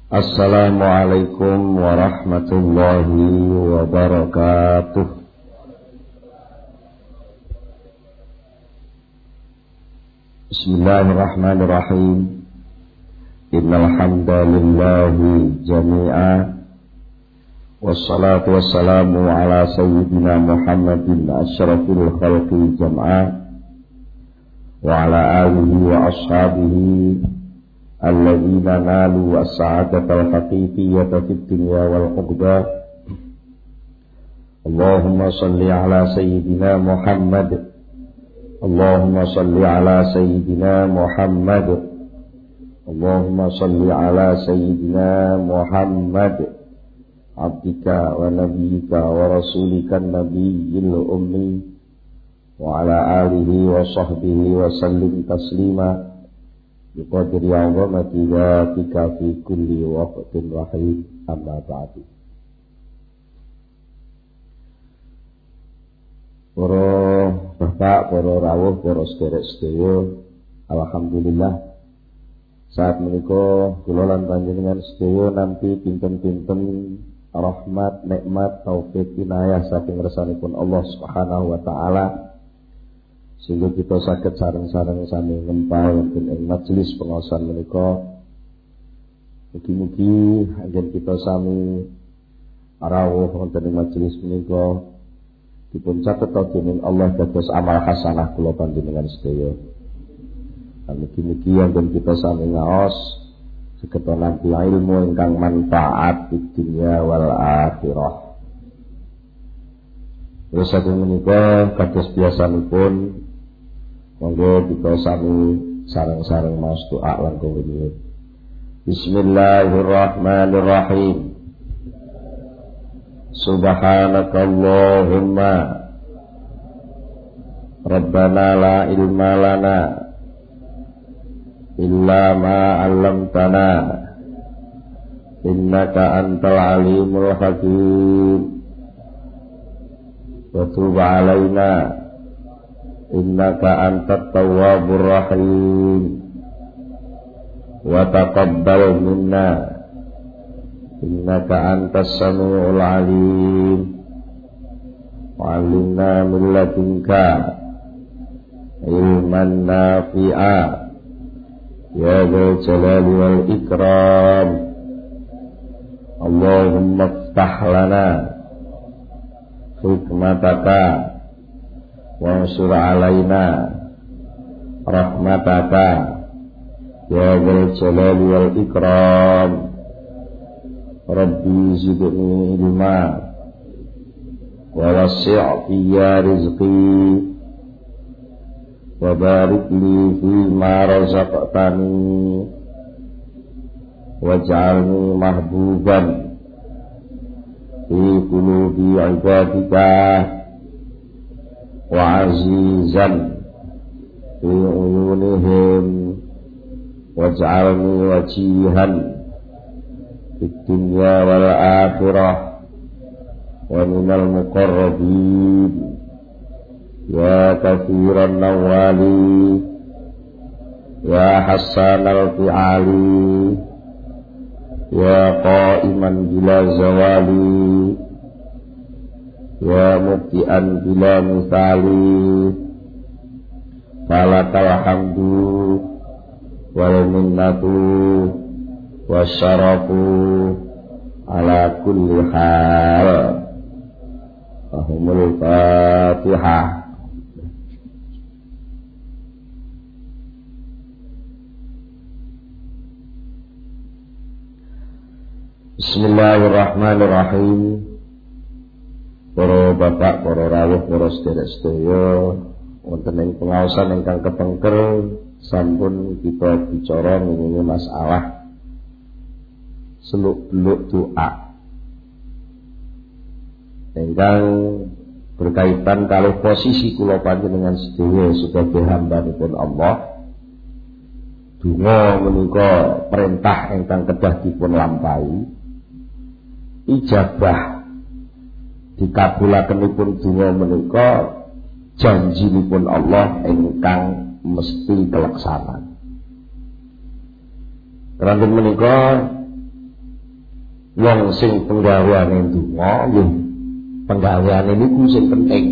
Assalamualaikum warahmatullahi wabarakatuh. Bismillahirrahmanirrahim. Innal hamdalillahi jami'a. Wassalatu wassalamu ala sayyidina Muhammadin asyrafil khalqi jam'a wa ala alihi wa ashabihi alladzina nalu as-sa'adatal haqiqiyyata fid dunya wal uqba. Allahumma shalli ala sayyidina Muhammad. Allahumma shalli ala sayyidina Muhammad. Allahumma shalli ala sayyidina Muhammad abdika wa nabiyyika wa rasulika nabiyyil ummi wa ala alihi wa sahbihi wa sallim taslima biqadri 'azamati dzatika fi kulli waqtin rahim. Amma ba'du. Para bapak, para rawuh, para sedherek sedaya, alhamdulillah saat menika kula lan panjenengan sedaya nampi pinten-pinten rahmat, nikmat, taufik, inayah saking ngersanipun Allah Subhanahu wa taala, sehingga kita saged sareng-sareng sami ngempal wonten ing majelis pengaosan menika. Mugi-mugi anggen kita sami rawuh wonten ing majelis menika dipun catet dening Allah dados amal hasanah kula panjenengan sedaya. Mugi-mugi anggen kita sami ngaos saged nampi ilmu ingkang manfaat di dunia wal akhirah. Wis saking menika kados biasanipun monggo kita sami sareng-sareng maos doa lan kuwunyuwun. Bismillahirrahmanirrahim. Subhanakallahumma Rabbana la ilma lana illa ma 'allamtana innaka antal alimul hakim wa tub 'alaina innaka antat tawwabur rahim wa taqabbal minna innaka antas samiul alim wa 'allimna min ladunka ilman nafi'a ya dzal jalali wal ikram. Allahumma iftah lana hikmataka wansur alaina rahmataka ya dzal jalali wal ikram. Rabbi zidni ilma wa wasi' fiyya rizqi wa barik li fima razaqtani waj'alni mahbuban fi qulubi ibadika wa azizan fi uyunihim waj'alni wajihan fid dunya wal akhirah wa minal muqarrabin ya kathiran nawali ya hasanal fi'ali ya qa'iman bila zawali ya mubti'an bila misali falakal hamdu wal minnatu wasyarafu ala kulli hal. Ahumul Fatihah. Bismillahirrahmanirrahim. Para bapak, para rawuh, para sedherek sedaya, wonten ing pengaosan ingkang kepengker sampun kita bicara mengenai masalah seluk-beluk doa ingkang berkaitan kalih posisi kula panjenengan sedaya sebagai hambanipun Allah. Donga menika perintah ingkang kedah dipun lampahi. Ijabah dikabulakenipun donga menika janjinipun Allah ingkang mesti keleksanan. Ranten menika Wong sing penggaweane donga nggih penggaweane niku sing penting.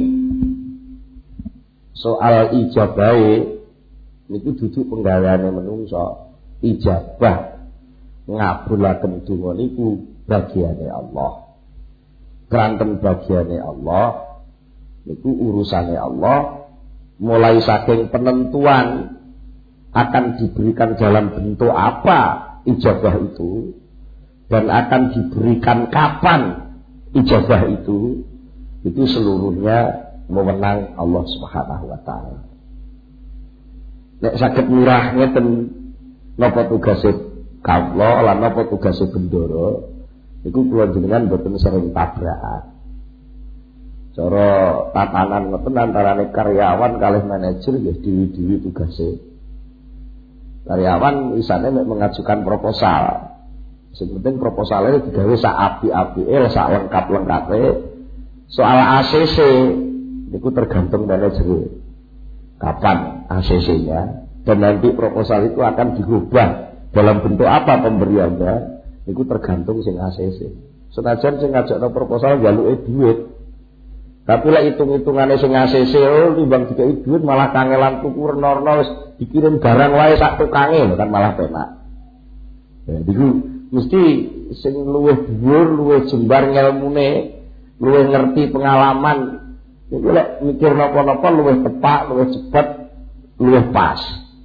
Soal ijabahe niku dudu penggaweane menungso. Ijabah ngabulaken donga niku bagiane Allah. Keranten bagiane Allah niku urusane Allah, mulai saking penentuan akan diberikan dalam bentuk apa ijabah itu dan akan diberikan kapan ijabah itu seluruhnya wewenang Allah Subhanahu wa taala. Nek saged mirah ngeten napa tugase kawula lan napa tugase bendara niku kula jenengan boten sering tabrakan. Cara tatanan ngoten antarane karyawan kalih manajer nggih dewi-dewi tugase. Karyawan isane nek mengajukan proposal. Sing penting proposalnya digawe sak apik-apike, sak lengkap-lengkape. Soal ACC niku tergantung manajer. Kapan ACC-nya dan nanti proposal itu akan dirubah dalam bentuk apa pemberiannya niku tergantung sing ACC. Senajan sing ngajakno proposal njaluke duit. Tapi lek hitung-hitungane sing ACC timbang dikai duit malah kangelan tuku renorno wis dikirim barang wae sak tukange kan malah penak. Ya niku mesti sing luwih dhuwur, luwih jembar ngelmune, luwih ngerti pengalaman niku lek mikir napa-napa luwih tepak, luwih cepet, luwih pas.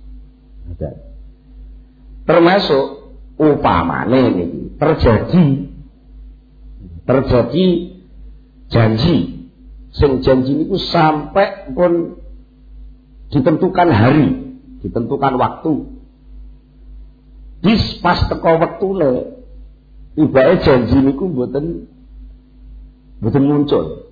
Termasuk upamane niki terjadi janji. Sing janji niku sampai pun ditentukan hari, ditentukan waktu. Dis pas teko wektune, tibake janji niku mboten muncul.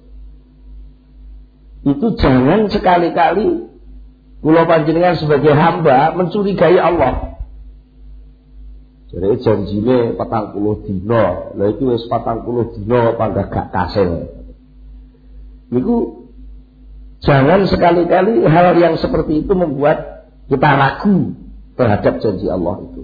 Itu jangan sekali-kali kula panjenengan sebagai hamba mencurigai Allah. Jadi janjine 40 dina, lha iki wis 40 dina apa gak kasil. Niku jangan sekali-kali hal yang seperti itu membuat kita ragu terhadap janji Allah itu.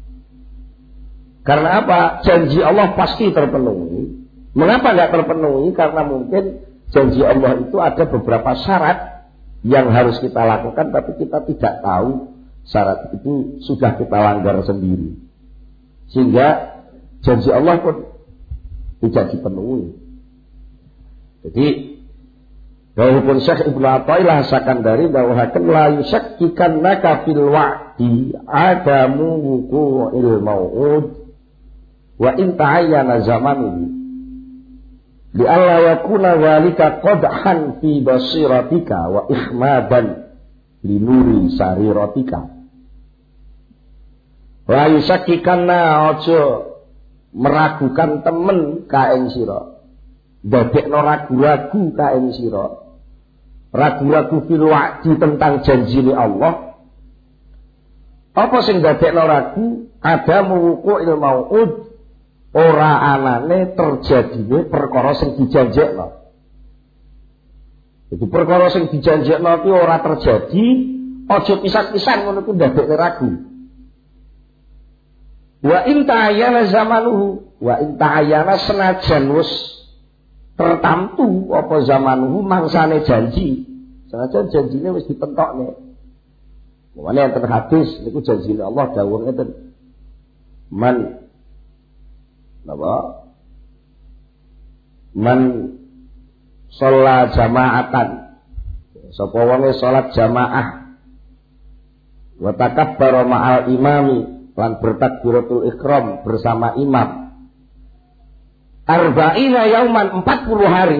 Karena apa? Janji Allah pasti terpenuhi. Mengapa nggak terpenuhi? Karena mungkin janji Allah itu ada beberapa syarat yang harus kita lakukan, tapi kita tidak tahu syarat itu sudah kita langgar sendiri. Sehingga janji Allah pun tidak dipenuhi. Jadi walaupun Syekh Ibnu Athaillah Sakandari dawuhaken la yusakkikannaka fil wa'di adamu wuqu'il mau'ud wa in ta'ayyana zamanuhu li alla yakuna walika qadhan fi basiratika wa ikhmadan li nuri sariratika. La yusakkikanna aja meragukan temen ka ing sira, ndadekno ragu-ragu ka ing sira. Ragu-ragu fil wa'di tentang janjine Allah. Apa sing dadekno ragu? Ada wuqu'il mau'ud, ora anane terjadine perkara sing dijanjekno. Jadi perkara sing dijanjekno iki ora terjadi, aja pisan-pisan ngono ku ndadekne ragu. Wa in ta'ayyana zamanuhu, wa in ta'ayyana senajan wis tertamtu apa zamanuhu mangsane janji. Senajan janjine wis ditentokne. Mulane enten hadis niku janjine Allah dawuh ngeten. Man shalla jama'atan. Sapa wonge salat jamaah wa takabbara ma'al imami lan bertakbiratul ihram bersama imam. Arba'ina yauman 40 hari.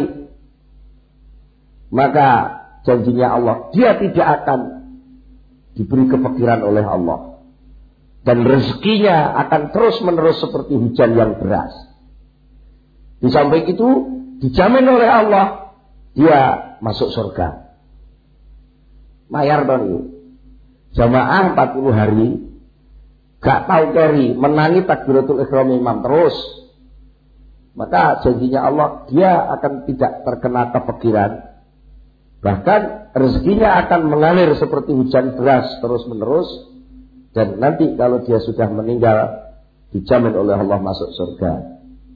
Maka janjinya Allah, dia tidak akan diberi kefakiran oleh Allah. Dan rezekinya akan terus menerus seperti hujan yang deras. Di samping itu dijamin oleh Allah dia masuk surga. Mayar dong. Jamaah 40 hari gak tahu keri menangi takbiratul ihram imam terus. Maka janjinya Allah dia akan tidak terkena kefakiran. Bahkan rezekinya akan mengalir seperti hujan deras terus menerus. Dan nanti kalau dia sudah meninggal dijamin oleh Allah masuk surga.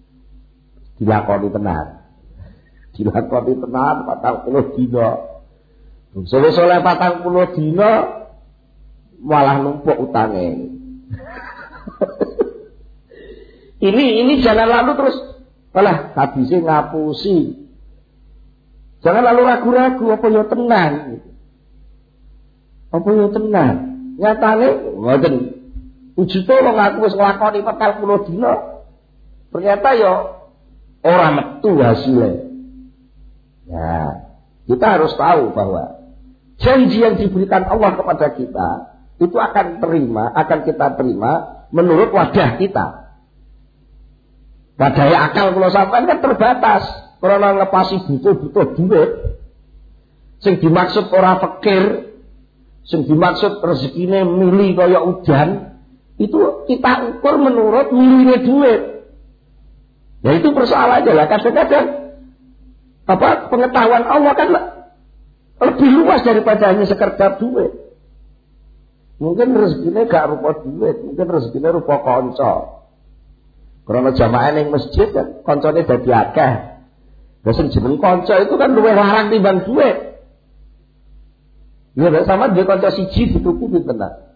dilakoni tenan. Dilakoni tenan 40 dina. Wis oleh 40 dina malah numpuk utange. Ini jangan lalu terus malah habise ngapusi. Jangan lalu ragu-ragu apa ya tenan. Apa ya tenan? Nyatane ngoten. Wujude wong aku wis nglakoni 40 dina. Ternyata ya ora metu hasilnya. Ya, kita harus tahu bahwa janji yang diberikan Allah kepada kita itu akan kita terima menurut wadah kita. Wadahnya akal kalau sampean kan terbatas. Karena ngepasi butuh duit. Sing dimaksud ora fakir, sing dimaksud rezekine mili kaya udan, itu kita ukur menurut milihnya duit. Ya itu persoalannya lah. Kadang-kadang pengetahuan Allah kan lebih luas daripada hanya sekedar duit. Mungkin rezekinya gak rupa duit, mungkin rezekinya rupa konco. Karena jamaah yang masjid kan koncone dadi akeh. Lah sing jeneng konco itu kan luwih larang timbang duit. Ya sama dia konco siji dituku pinten ta?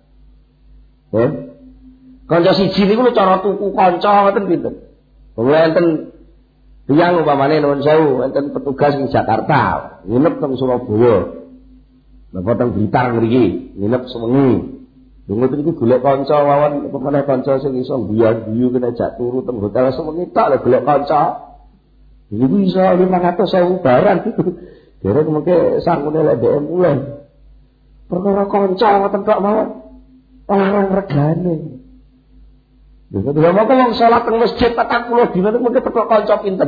Konco siji niku cara tuku konco ngoten pinten? Wonten tiyang umpamane nuwun sewu wonten petugas di Jakarta, nginep teng Surabaya. Napa teng Blitar mriki, nginep sewengi. Ngoten iki golek kanca mawon pemene kanca sing iso biyu kena jak turu teng hotel sewengi tok lho golek kanca. Iku iso 500.000 barang gitu. Derek mengke sangune lek DM mulai. Perkara kanca ngoten tok mawon. Larang regane. Lha kok mau wong salat teng masjid 40 dina niku mengke petok kanca pinten.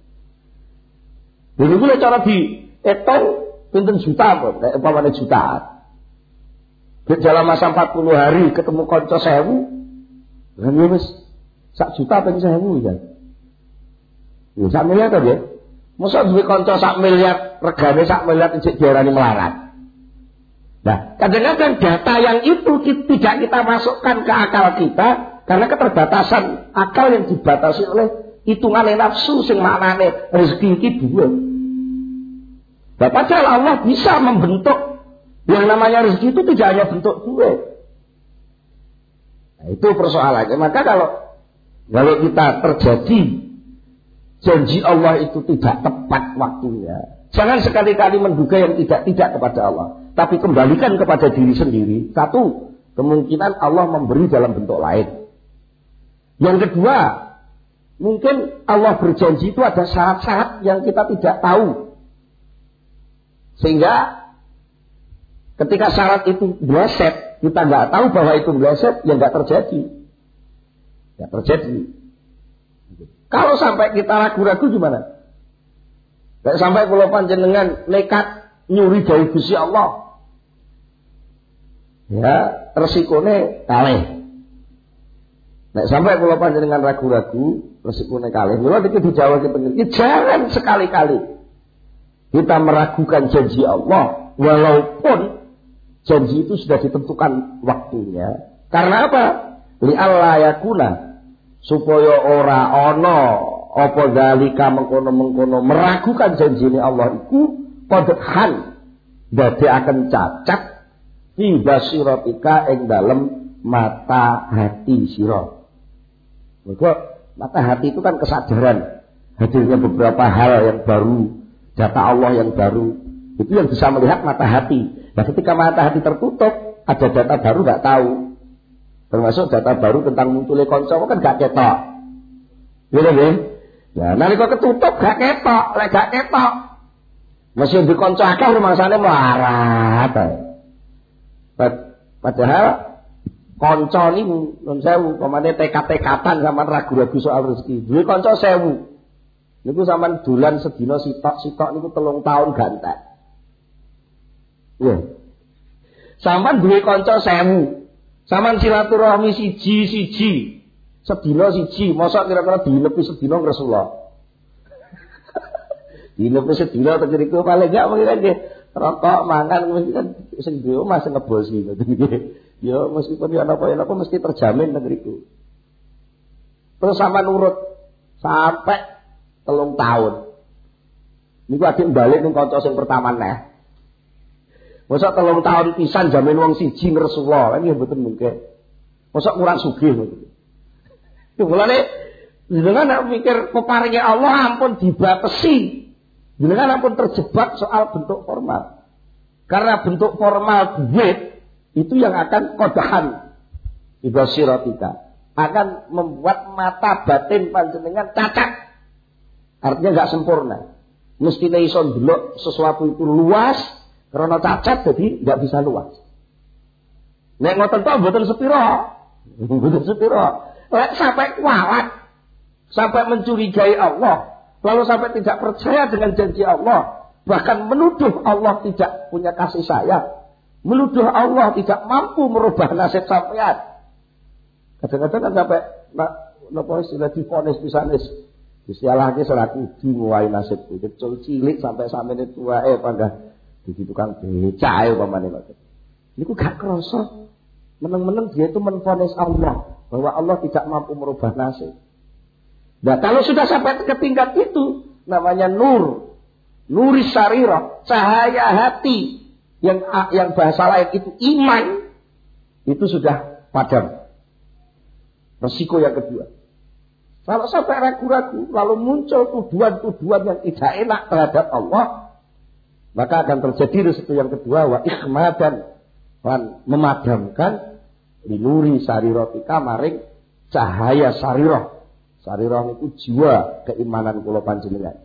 Lha niku lek cara diitung pinten juta kok, nek umpamane jutaan. Dalam masa 40 hari ketemu konco 1000. Lah ya wis sak juta ping 1000 ya. Ya sak miliar to ya. Mosok duwe konco sak miliar, regane sak miliar ijek diarani melarat. Nah, kadang-kadang data yang itu tidak kita masukkan ke akal kita karena keterbatasan akal yang dibatasi oleh hitungan nafsu sing maknane rezeki iki duwe. Nah, padahal Allah bisa membentuk yang namanya rezeki itu tidak hanya bentuk duit. Nah, itu persoalannya. Maka kalau kita terjadi janji Allah itu tidak tepat waktunya, jangan sekali-kali menduga yang tidak kepada Allah, tapi kembalikan kepada diri sendiri. Satu, kemungkinan Allah memberi dalam bentuk lain. Yang kedua, mungkin Allah berjanji itu ada syarat-syarat yang kita tidak tahu. Sehingga ketika syarat itu meleset, kita nggak tahu bahwa itu meleset, ya nggak terjadi. Nggak terjadi. Kalau sampai kita ragu-ragu gimana? Kayak sampai kalau panjenengan nekat nyuri dari Gusti Allah, ya resikonya kalih. Nek sampai kalau panjenengan ragu-ragu, resikonya kalih. Mula iki dijawab pengen. Jangan sekali-kali kita meragukan janji Allah, walaupun janji itu sudah ditentukan waktunya. Karena apa? Li'alla yakuna, supaya ora ana apa zalika mengkono-mengkono meragukan janji ini Allah iku qadhan dadekaken cacat fi basiratika ing dalem mata hati sira. Maka mata hati itu kan kesadaran hadirnya beberapa hal yang baru, data Allah yang baru. Itu yang bisa melihat mata hati. Nah, ketika mata hati tertutup, ada data baru nggak tahu. Termasuk data baru tentang munculnya konco kan gak ketok. Gitu kan? Ya, nalika ketutup gak ketok, lek gak ketok. Masih di konco akeh rumangsane melarat. Padahal konco niku nun sewu, pamane tekat-tekatan sampean ragu-ragu soal rezeki. Duwe konco 1000. Niku sampean dolan sedina sitok-sitok niku 3 tahun gantek. Ya. Sampeyan duwe kanca 1000. Sampeyan silaturahmi siji-siji. Sedina siji, mosok kira-kira dinepi sedina Rasulullah. Dinepi sedina to kira-kira paling gak mungkin nggih. Rokok, mangan mesti kan sing duwe omah sing ngebosi ngoten nggih. Ya meskipun ya napa mesti terjamin negeriku. Terus sampeyan urut sampai 3 tahun. Niku adik balik ning kanca sing pertama neh. Mosok 3 tahun pisan jamin wong siji ngresula, kan ya mboten mungkin. Mosok kurang sugih ngoten. Mulane jenengan nek mikir peparinge Allah ampun dibatesi. Jenengan ampun terjebak soal bentuk formal. Karena bentuk formal duit itu yang akan kodahan ibasiratika, akan membuat mata batin panjenengan cacat. Artinya enggak sempurna. Mestine iso ndelok sesuatu itu luas, karena cacat jadi enggak bisa luas. Nek ngoten tok mboten sepira. Mboten sepira. Lek sampai kualat, sampai mencurigai Allah, lalu sampai tidak percaya dengan janji Allah, bahkan menuduh Allah tidak punya kasih sayang, menuduh Allah tidak mampu merubah nasib sampean. Kadang-kadang kan sampai napa istilah divonis pisanis. Disalahke ora kudu ngowahi nasibku. Kecil cilik sampai samene tuae panggah di tukang becak umpamane ngoten. Niku gak krasa. Meneng-meneng dia itu menvonis Allah bahwa Allah tidak mampu merubah nasib. Nah, kalau sudah sampai ke tingkat itu, namanya nuris sarirah, cahaya hati, yang bahasa lain itu iman, itu sudah padam. Resiko yang kedua. Kalau sampai ragu-ragu, lalu muncul tuduhan-tuduhan yang tidak enak terhadap Allah, maka akan terjadi resiko yang kedua, wa ikhmadan, memadamkan linuri sarirotika maring cahaya sarirah. Sarirah itu jiwa keimanan kula panjenengan.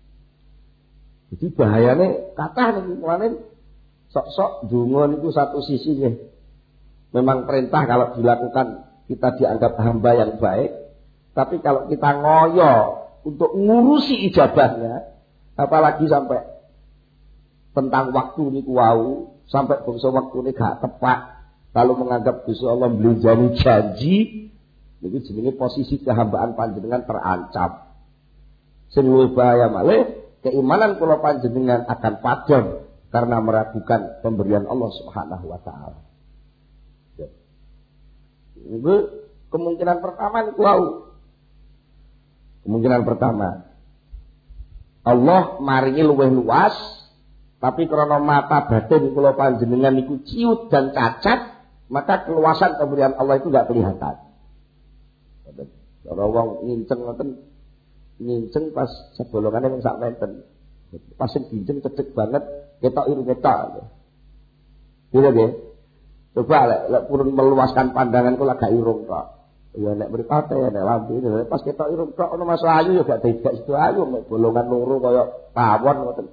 Jadi bahayane kathah niki mulane sok-sok donga niku satu sisi nggih. Memang perintah kalau dilakukan kita dianggap hamba yang baik, tapi kalau kita ngoyo untuk ngurusi ijabahnya, apalagi sampai tentang waktu niku wau, sampai bangsa waktune gak tepat, lalu menganggap Gusti Allah mbelenjani janji, niku jenenge posisi kehambaan panjenengan terancam. Sing luwih bahaya malih, keimanan kula panjenengan akan padam karena meragukan pemberian Allah Subhanahu wa taala. Itu kemungkinan pertama niku wau. Kemungkinan pertama, Allah maringi luwih luas, tapi karena mata batin kula panjenengan niku ciut dan cacat, maka keluasan pemberian Allah itu enggak kelihatan. Kalau wong nginceng pas sebolongane ning sak menten. Pas sing nginceng cecek banget, ketok irung ketok. Iya nggih. Coba lek purun meluaskan pandangan kula gak irung tok. Ya nek mripate nek lambe pas ketok irung tok ono Mas Ayu ya gak sido ayu nek bolongan loro kaya tawon ngoten.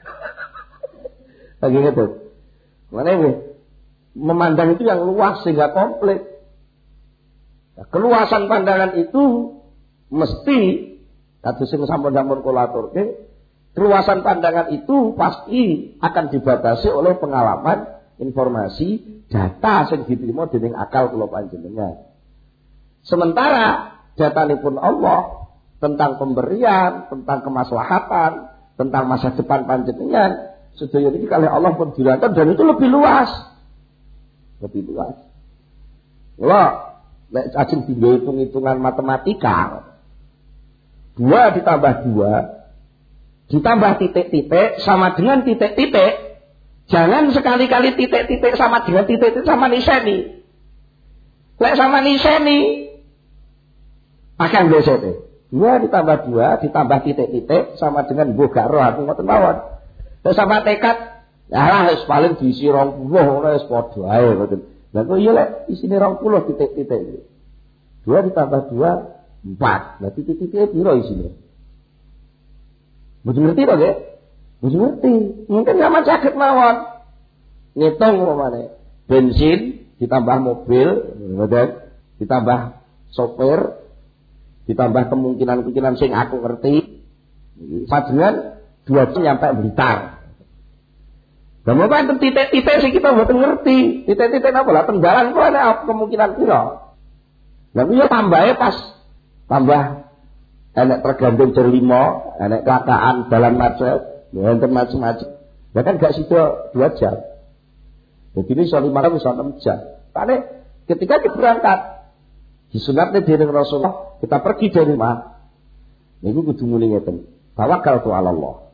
Lagi gitu. Mana ini? Memandang itu yang luas sehingga komplit. Nah, keluasan pandangan itu mesti kados sing sampun-sampun kula aturke, keluasan pandangan itu pasti akan dibatasi oleh pengalaman, informasi, data sing diterima dening akal kula panjenengan. Sementara datanipun Allah tentang pemberian, tentang kemaslahatan, tentang masa depan panjenengan, sedaya ini kali Allah pun dirancang dan itu lebih luas. Lebih luas. Loh, nek ajeng tinggal hitung-hitungan matematika, 2 ditambah 2 ditambah titik-titik sama dengan titik-titik. Jangan sekali-kali titik-titik sama dengan titik-titik sama niseni. Lek sama niseni akan besete. 2 ditambah 2 ditambah titik-titik sama dengan mbuh gak roh aku ngoten mawon. Lek sama tekad ya wis paling diisi 20 ora wis padha ae ngoten. Lah kok iya lek isine 20 titik-titik. 2 ditambah 2 4. Lah titik-titik piro isine? Mboten ngerti to, nggih? Mboten ngerti. Mungkin sama saged mawon. Ngitung umpamane bensin ditambah mobil, ngoten, ditambah sopir, ditambah kemungkinan-kemungkinan sing aku ngerti. Sajengan 2 jam nyampe Blitar. Lah mongko enten titik-titik sing kita mboten ngerti. Titik-titik napa lah tenggalan kok ana kemungkinan pira. Lah kuwi tambahe pas tambah enek tergantung jam 5, enek kelakaan dalan macet, enten macam-macam. Lah kan gak sida 2 jam. Jadi ini iso 5 jam iso 6 jam. Karena ketika kita berangkat disunatnya dening Rasulullah, kita pergi dari rumah. Niku kudu muni ngeten. Tawakkaltu 'ala Allah.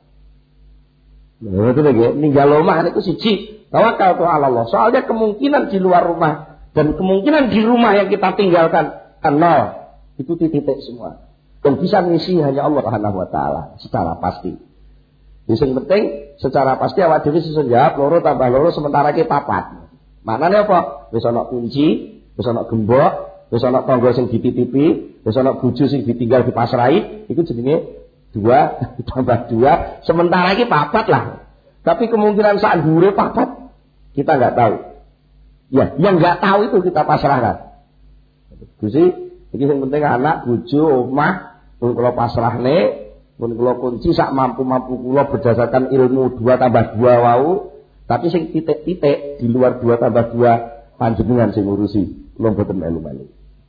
Betul nggih, ninggal omah niku siji, tawakkaltu 'ala Allah. Soalnya kemungkinan di luar rumah dan kemungkinan di rumah yang kita tinggalkan nol. Itu titik semua. Yang bisa ngisi hanya Allah Subhanahu wa taala secara pasti. Yang penting secara pasti awak dhewe iso jawab loro tambah loro sementara ki papat. Maknane apa? Wis ana kunci, wis ana gembok, wis ana tangga sing dititipi, wis ana bojo sing ditinggal dipasrahi, iku jenenge 2 tambah 2, sementara iki 4 lah. Tapi kemungkinan sak dhuwure 4 kita enggak tahu. Ya, yang enggak tahu itu kita pasrahkan. Gusti, iki sing penting anak, bojo, omah, pun kula pasrahne, pun kula kunci sak mampu-mampu kula berdasarkan ilmu 2 tambah 2 wau, tapi sing titik-titik di luar 2 tambah 2 panjenengan sing ngurusi. Kula mboten melu-melu.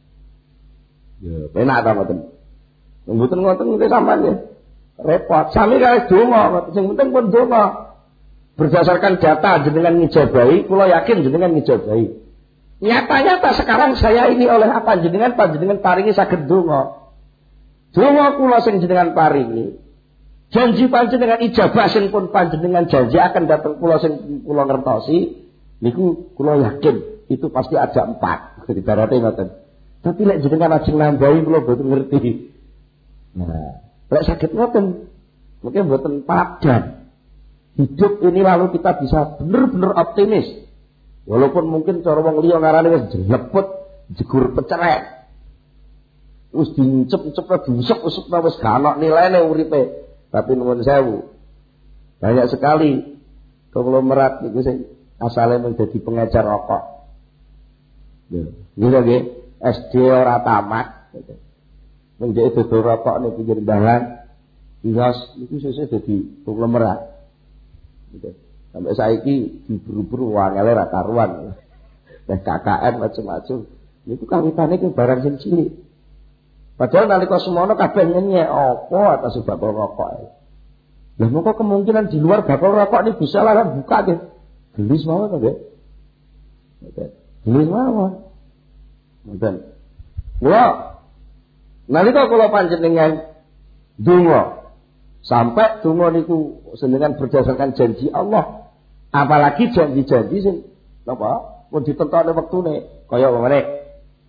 Ya, penak ta mboten? Mboten ngoten nggih sampean ya. Repot. Sami kali donga, sing penting pun donga. Berdasarkan data jenengan ngijabahi, kula yakin jenengan ngijabahi. Nyata-nyata sekarang saya ini oleh apa jenengan paringi saged donga. Donga kula sing jenengan paringi. Janji panjenengan ijabah sing pun panjenengan janji akan datang kula sing kula ngertosi, niku kula yakin itu pasti ada 4. Ibaratnya ngoten. Tapi lek jenengan ajeng nambahi kula mboten ngerti. Nah, lek saged ngoten, mungkin mboten padan. Hidup ini lalu kita bisa benar-benar optimis. Walaupun mungkin cara wong liya ngarane wis jelepet, jegur pecerek. Wis dincep-cep diusep-usep wis gak ana nilene uripe. Tapi nuwun sewu. Banyak sekali konglomerat niku sing asale menjadi pengecer rokok. Nggih nggih, SD ora tamat. Menjadi dodol rokok ning pinggir dalan. Iwas niku sesuk dadi konglomerat. Gitu. Sampai saiki diburu-buru wangele ra karuan. Teh KKN macam-macam. Niku kawitane ki barang sing cilik. Padahal nalika semono kabeh nyenyek apa atas sebab rokok. Lah moko kemungkinan di luar bakal rokok ini bisa lah buka nggih. Gelis mawon nggih. Gelis mawon. Ngoten. Kula nalika kula panjenengan donga sampai donga niku senengan berdasarkan janji Allah, apalagi janji-janji sing napa pun ditentokne wektune kaya ngene